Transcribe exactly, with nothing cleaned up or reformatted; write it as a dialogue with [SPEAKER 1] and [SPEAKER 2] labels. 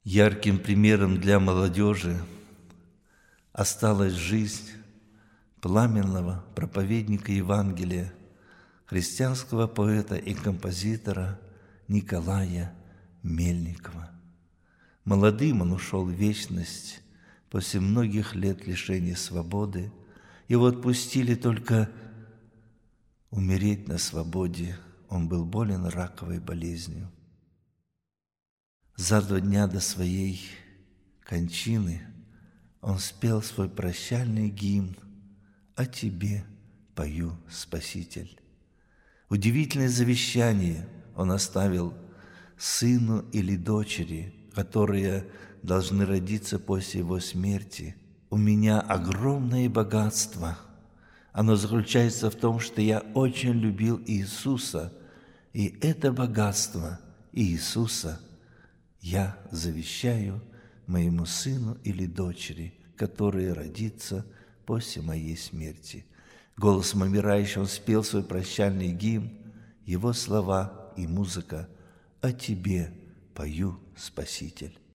[SPEAKER 1] Ярким примером для молодежи осталась жизнь пламенного проповедника Евангелия, христианского поэта и композитора Николая Мельникова. Молодым он ушел в вечность после многих лет лишения свободы. Его отпустили только умереть на свободе. Он был болен раковой болезнью. За два дня до своей кончины он спел свой прощальный гимн «О тебе пою, Спаситель». Удивительное завещание он оставил сыну или дочери, которые должны родиться после его смерти. «У меня огромное богатство. Оно заключается в том, что я очень любил Иисуса, и это богатство Иисуса я завещаю моему сыну или дочери, которые родится после моей смерти». Голосом умирающего он спел свой прощальный гимн, его слова и музыка «О тебе пою, Спаситель».